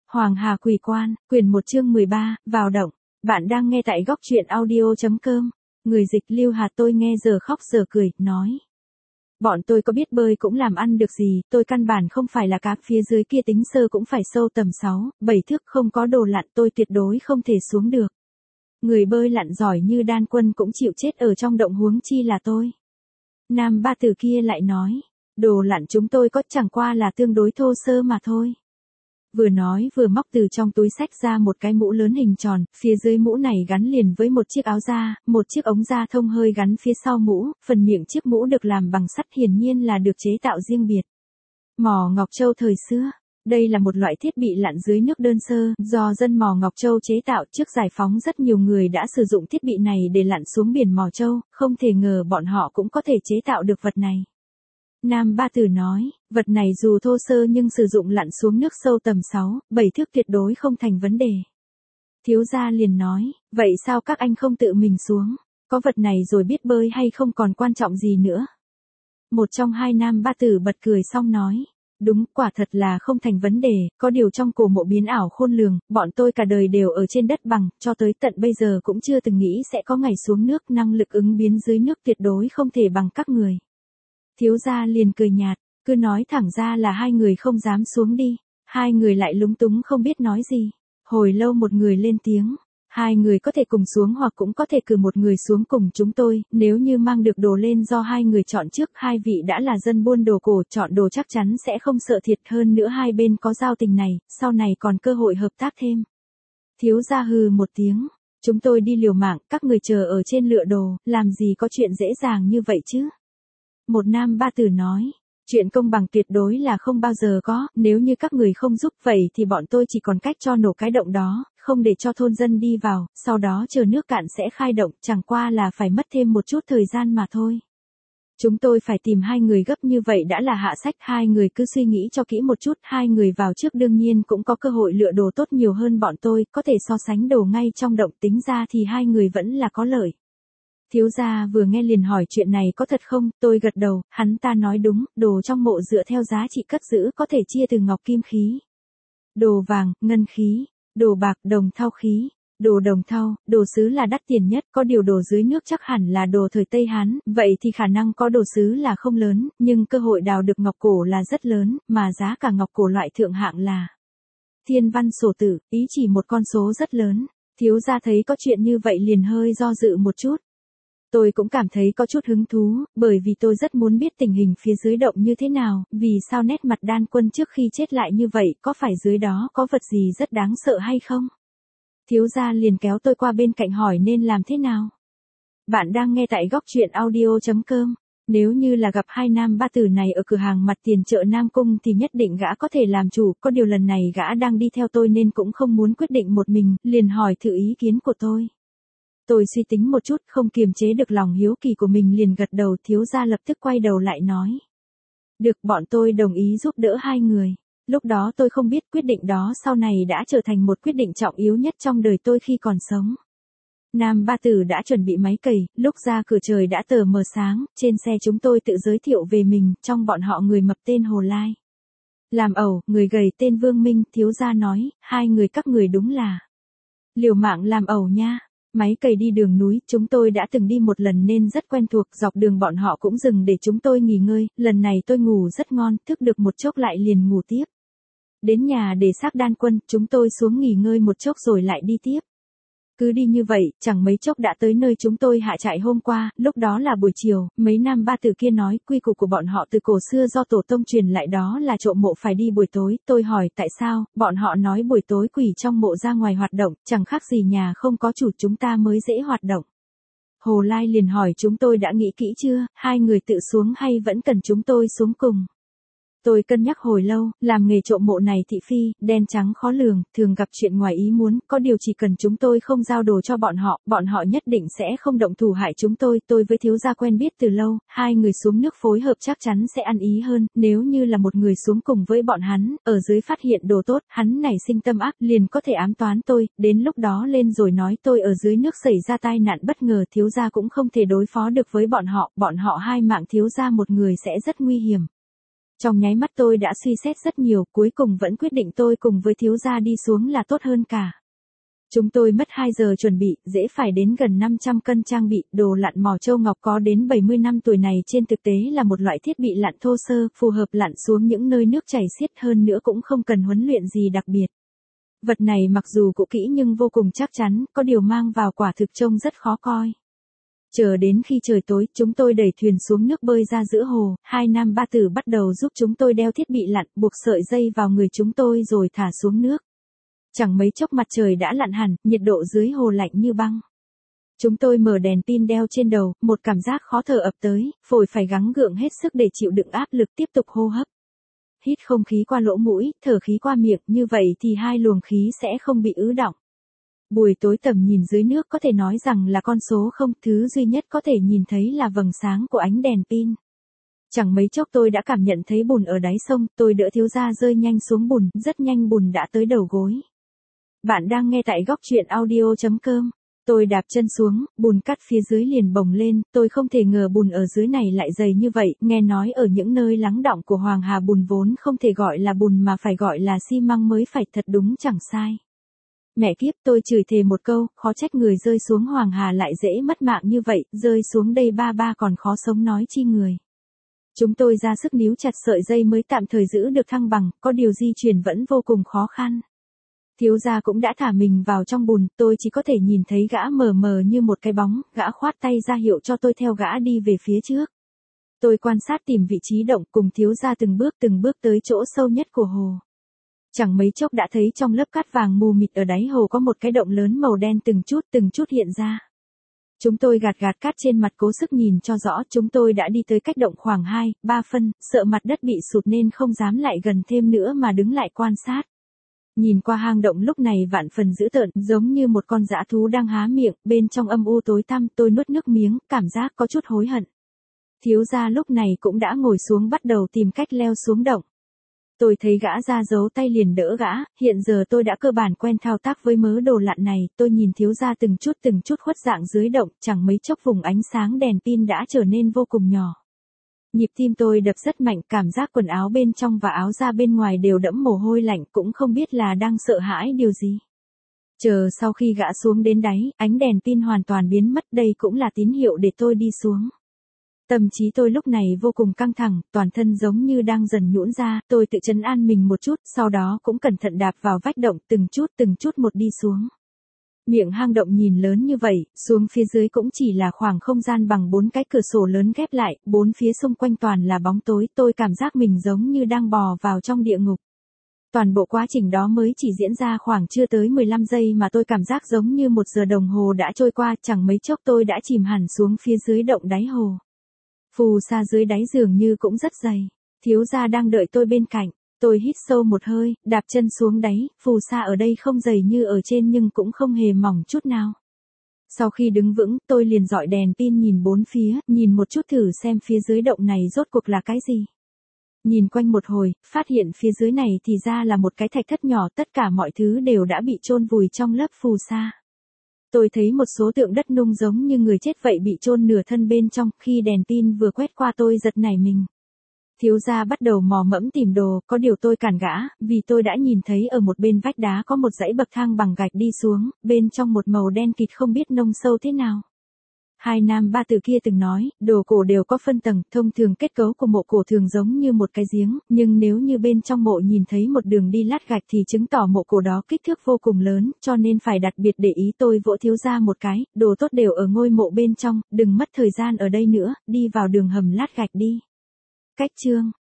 Hoàng Hà Quỷ Quan, quyển 1 chương 13, vào động. Bạn đang nghe tại góc truyện audio.com. Người dịch Lưu Hà tôi nghe giờ khóc giờ cười, nói. Bọn tôi có biết bơi cũng làm ăn được gì, tôi căn bản không phải là cá, phía dưới kia tính sơ cũng phải sâu tầm 6, 7 thước, không có đồ lặn tôi tuyệt đối không thể xuống được. Người bơi lặn giỏi như Đan Quân cũng chịu chết ở trong động, huống chi là tôi. Nam ba tử kia lại nói, đồ lặn chúng tôi có chẳng qua là tương đối thô sơ mà thôi. Vừa nói vừa móc từ trong túi xách ra một cái mũ lớn hình tròn, phía dưới mũ này gắn liền với một chiếc áo da, một chiếc ống da thông hơi gắn phía sau mũ, phần miệng chiếc mũ được làm bằng sắt, hiển nhiên là được chế tạo riêng biệt. Mỏ Ngọc Châu thời xưa. Đây là một loại thiết bị lặn dưới nước đơn sơ, do dân Mỏ Ngọc Châu chế tạo. Trước giải phóng rất nhiều người đã sử dụng thiết bị này để lặn xuống biển Mỏ Châu, không thể ngờ bọn họ cũng có thể chế tạo được vật này. Nam ba tử nói, vật này dù thô sơ nhưng sử dụng lặn xuống nước sâu tầm 6, 7 thước tuyệt đối không thành vấn đề. Thiếu gia liền nói, vậy sao các anh không tự mình xuống, có vật này rồi biết bơi hay không còn quan trọng gì nữa. Một trong hai nam ba tử bật cười xong nói, đúng, quả thật là không thành vấn đề, có điều trong cổ mộ biến ảo khôn lường, bọn tôi cả đời đều ở trên đất bằng, cho tới tận bây giờ cũng chưa từng nghĩ sẽ có ngày xuống nước, năng lực ứng biến dưới nước tuyệt đối không thể bằng các người. Thiếu gia liền cười nhạt, cứ nói thẳng ra là hai người không dám xuống đi. Hai người lại lúng túng không biết nói gì. Hồi lâu một người lên tiếng, hai người có thể cùng xuống hoặc cũng có thể cử một người xuống cùng chúng tôi, nếu như mang được đồ lên do hai người chọn trước. Hai vị đã là dân buôn đồ cổ, chọn đồ chắc chắn sẽ không sợ thiệt, hơn nữa hai bên có giao tình này, sau này còn cơ hội hợp tác thêm. Thiếu gia hừ một tiếng, chúng tôi đi liều mạng, các người chờ ở trên lựa đồ, làm gì có chuyện dễ dàng như vậy chứ. Một nam ba tử nói, chuyện công bằng tuyệt đối là không bao giờ có, nếu như các người không giúp vậy thì bọn tôi chỉ còn cách cho nổ cái động đó, không để cho thôn dân đi vào, sau đó chờ nước cạn sẽ khai động, chẳng qua là phải mất thêm một chút thời gian mà thôi. Chúng tôi phải tìm hai người gấp như vậy đã là hạ sách, hai người cứ suy nghĩ cho kỹ một chút, hai người vào trước đương nhiên cũng có cơ hội lựa đồ tốt nhiều hơn bọn tôi, có thể so sánh đồ ngay trong động, tính ra thì hai người vẫn là có lợi. Thiếu gia vừa nghe liền hỏi chuyện này có thật không, tôi gật đầu, hắn ta nói đúng, đồ trong mộ dựa theo giá trị cất giữ có thể chia từ ngọc kim khí, đồ vàng, ngân khí, đồ bạc, đồng thau khí, đồ đồng thau, đồ sứ là đắt tiền nhất, có điều đồ dưới nước chắc hẳn là đồ thời Tây Hán, vậy thì khả năng có đồ sứ là không lớn, nhưng cơ hội đào được ngọc cổ là rất lớn, mà giá cả ngọc cổ loại thượng hạng là thiên văn sổ tử, ý chỉ một con số rất lớn. Thiếu gia thấy có chuyện như vậy liền hơi do dự một chút. Tôi cũng cảm thấy có chút hứng thú, bởi vì tôi rất muốn biết tình hình phía dưới động như thế nào, vì sao nét mặt Đan Quân trước khi chết lại như vậy, có phải dưới đó có vật gì rất đáng sợ hay không? Thiếu gia liền kéo tôi qua bên cạnh hỏi nên làm thế nào? Bạn đang nghe tại góc truyện audio.com. Nếu như là gặp hai nam ba tử này ở cửa hàng mặt tiền chợ Nam Cung thì nhất định gã có thể làm chủ, có điều lần này gã đang đi theo tôi nên cũng không muốn quyết định một mình, liền hỏi thử ý kiến của tôi. Tôi suy tính một chút, không kiềm chế được lòng hiếu kỳ của mình liền gật đầu. Thiếu gia lập tức quay đầu lại nói. Được, bọn tôi đồng ý giúp đỡ hai người. Lúc đó tôi không biết quyết định đó sau này đã trở thành một quyết định trọng yếu nhất trong đời tôi khi còn sống. Nam ba tử đã chuẩn bị máy cày, lúc ra cửa trời đã tờ mờ sáng, trên xe chúng tôi tự giới thiệu về mình, trong bọn họ người mập tên Hồ Lai. Làm ẩu, người gầy tên Vương Minh. Thiếu gia nói, hai người các người đúng là liều mạng làm ẩu nha. Máy cày đi đường núi, chúng tôi đã từng đi một lần nên rất quen thuộc, dọc đường bọn họ cũng dừng để chúng tôi nghỉ ngơi, lần này tôi ngủ rất ngon, thức được một chốc lại liền ngủ tiếp. Đến nhà để xác Đan Quân, chúng tôi xuống nghỉ ngơi một chốc rồi lại đi tiếp. Cứ đi như vậy, chẳng mấy chốc đã tới nơi chúng tôi hạ trại hôm qua, lúc đó là buổi chiều, mấy nam ba tử kia nói quy củ của bọn họ từ cổ xưa do tổ tông truyền lại đó là trộm mộ phải đi buổi tối, tôi hỏi tại sao, bọn họ nói buổi tối quỷ trong mộ ra ngoài hoạt động, chẳng khác gì nhà không có chủ chúng ta mới dễ hoạt động. Hồ Lai liền hỏi chúng tôi đã nghĩ kỹ chưa, hai người tự xuống hay vẫn cần chúng tôi xuống cùng. Tôi cân nhắc hồi lâu, làm nghề trộm mộ này thị phi, đen trắng khó lường, thường gặp chuyện ngoài ý muốn, có điều chỉ cần chúng tôi không giao đồ cho bọn họ nhất định sẽ không động thủ hại chúng tôi với thiếu gia quen biết từ lâu, hai người xuống nước phối hợp chắc chắn sẽ ăn ý hơn, nếu như là một người xuống cùng với bọn hắn, ở dưới phát hiện đồ tốt, hắn nảy sinh tâm ác, liền có thể ám toán tôi, đến lúc đó lên rồi nói tôi ở dưới nước xảy ra tai nạn bất ngờ, thiếu gia cũng không thể đối phó được với bọn họ hai mạng thiếu gia một người sẽ rất nguy hiểm. Trong nháy mắt tôi đã suy xét rất nhiều, cuối cùng vẫn quyết định tôi cùng với thiếu gia đi xuống là tốt hơn cả. Chúng tôi mất 2 giờ chuẩn bị, dễ phải đến gần 500 cân trang bị, đồ lặn mỏ châu ngọc có đến 70 năm tuổi này trên thực tế là một loại thiết bị lặn thô sơ, phù hợp lặn xuống những nơi nước chảy xiết, hơn nữa cũng không cần huấn luyện gì đặc biệt. Vật này mặc dù cũ kỹ nhưng vô cùng chắc chắn, có điều mang vào quả thực trông rất khó coi. Chờ đến khi trời tối, chúng tôi đẩy thuyền xuống nước bơi ra giữa hồ, hai nam ba tử bắt đầu giúp chúng tôi đeo thiết bị lặn, buộc sợi dây vào người chúng tôi rồi thả xuống nước. Chẳng mấy chốc mặt trời đã lặn hẳn, nhiệt độ dưới hồ lạnh như băng. Chúng tôi mở đèn pin đeo trên đầu, một cảm giác khó thở ập tới, phổi phải gắng gượng hết sức để chịu đựng áp lực tiếp tục hô hấp. Hít không khí qua lỗ mũi, thở khí qua miệng, như vậy thì hai luồng khí sẽ không bị ứ đọng. Buổi tối tầm nhìn dưới nước có thể nói rằng là con số không, thứ duy nhất có thể nhìn thấy là vầng sáng của ánh đèn pin. Chẳng mấy chốc tôi đã cảm nhận thấy bùn ở đáy sông, tôi đỡ thiếu gia rơi nhanh xuống bùn, rất nhanh bùn đã tới đầu gối. Bạn đang nghe tại góc truyện audio.com. Tôi đạp chân xuống, bùn cát phía dưới liền bồng lên, tôi không thể ngờ bùn ở dưới này lại dày như vậy, nghe nói ở những nơi lắng đọng của Hoàng Hà bùn vốn không thể gọi là bùn mà phải gọi là xi măng mới phải, thật đúng chẳng sai. Mẹ kiếp, tôi chửi thề một câu, khó trách người rơi xuống Hoàng Hà lại dễ mất mạng như vậy, rơi xuống đây ba còn khó sống nói chi người. Chúng tôi ra sức níu chặt sợi dây mới tạm thời giữ được thăng bằng, có điều di chuyển vẫn vô cùng khó khăn. Thiếu gia cũng đã thả mình vào trong bùn, tôi chỉ có thể nhìn thấy gã mờ mờ như một cái bóng, gã khoát tay ra hiệu cho tôi theo gã đi về phía trước. Tôi quan sát tìm vị trí động cùng thiếu gia từng bước tới chỗ sâu nhất của hồ. Chẳng mấy chốc đã thấy trong lớp cát vàng mù mịt ở đáy hồ có một cái động lớn màu đen từng chút hiện ra. Chúng tôi gạt cát trên mặt cố sức nhìn cho rõ, chúng tôi đã đi tới cách động khoảng 2-3 phân, sợ mặt đất bị sụt nên không dám lại gần thêm nữa mà đứng lại quan sát. Nhìn qua hang động lúc này vạn phần dữ tợn, giống như một con dã thú đang há miệng, bên trong âm u tối tăm, tôi nuốt nước miếng, cảm giác có chút hối hận. Thiếu gia lúc này cũng đã ngồi xuống bắt đầu tìm cách leo xuống động. Tôi thấy gã ra giấu tay liền đỡ gã, hiện giờ tôi đã cơ bản quen thao tác với mớ đồ lặn này, tôi nhìn thiếu gia từng chút khuất dạng dưới động, chẳng mấy chốc vùng ánh sáng đèn pin đã trở nên vô cùng nhỏ. Nhịp tim tôi đập rất mạnh, cảm giác quần áo bên trong và áo da bên ngoài đều đẫm mồ hôi lạnh, cũng không biết là đang sợ hãi điều gì. Chờ sau khi gã xuống đến đáy, ánh đèn pin hoàn toàn biến mất, đây cũng là tín hiệu để tôi đi xuống. Tâm trí tôi lúc này vô cùng căng thẳng, toàn thân giống như đang dần nhũn ra, tôi tự trấn an mình một chút, sau đó cũng cẩn thận đạp vào vách động từng chút một đi xuống. Miệng hang động nhìn lớn như vậy, xuống phía dưới cũng chỉ là khoảng không gian bằng 4 cái cửa sổ lớn ghép lại, bốn phía xung quanh toàn là bóng tối, tôi cảm giác mình giống như đang bò vào trong địa ngục. Toàn bộ quá trình đó mới chỉ diễn ra khoảng chưa tới 15 giây mà tôi cảm giác giống như 1 giờ đồng hồ đã trôi qua, chẳng mấy chốc tôi đã chìm hẳn xuống phía dưới động đáy hồ. Phù sa dưới đáy dường như cũng rất dày, thiếu gia đang đợi tôi bên cạnh. Tôi hít sâu một hơi, đạp chân xuống đáy, phù sa ở đây không dày như ở trên nhưng cũng không hề mỏng chút nào. Sau khi đứng vững, tôi liền dọi đèn pin nhìn bốn phía, nhìn một chút thử xem phía dưới động này rốt cuộc là cái gì. Nhìn quanh một hồi, phát hiện phía dưới này thì ra là một cái thạch thất nhỏ, tất cả mọi thứ đều đã bị chôn vùi trong lớp phù sa. Tôi thấy một số tượng đất nung giống như người chết vậy bị chôn nửa thân bên trong, khi đèn pin vừa quét qua tôi giật nảy mình. Thiếu gia bắt đầu mò mẫm tìm đồ, có điều tôi cản gã, vì tôi đã nhìn thấy ở một bên vách đá có một dãy bậc thang bằng gạch đi xuống, bên trong một màu đen kịt không biết nông sâu thế nào. Hai nam ba tử kia từng nói, đồ cổ đều có phân tầng, thông thường kết cấu của mộ cổ thường giống như một cái giếng, nhưng nếu như bên trong mộ nhìn thấy một đường đi lát gạch thì chứng tỏ mộ cổ đó kích thước vô cùng lớn, cho nên phải đặc biệt để ý. Tôi vỗ thiếu gia một cái, đồ tốt đều ở ngôi mộ bên trong, đừng mất thời gian ở đây nữa, đi vào đường hầm lát gạch đi. Cách chương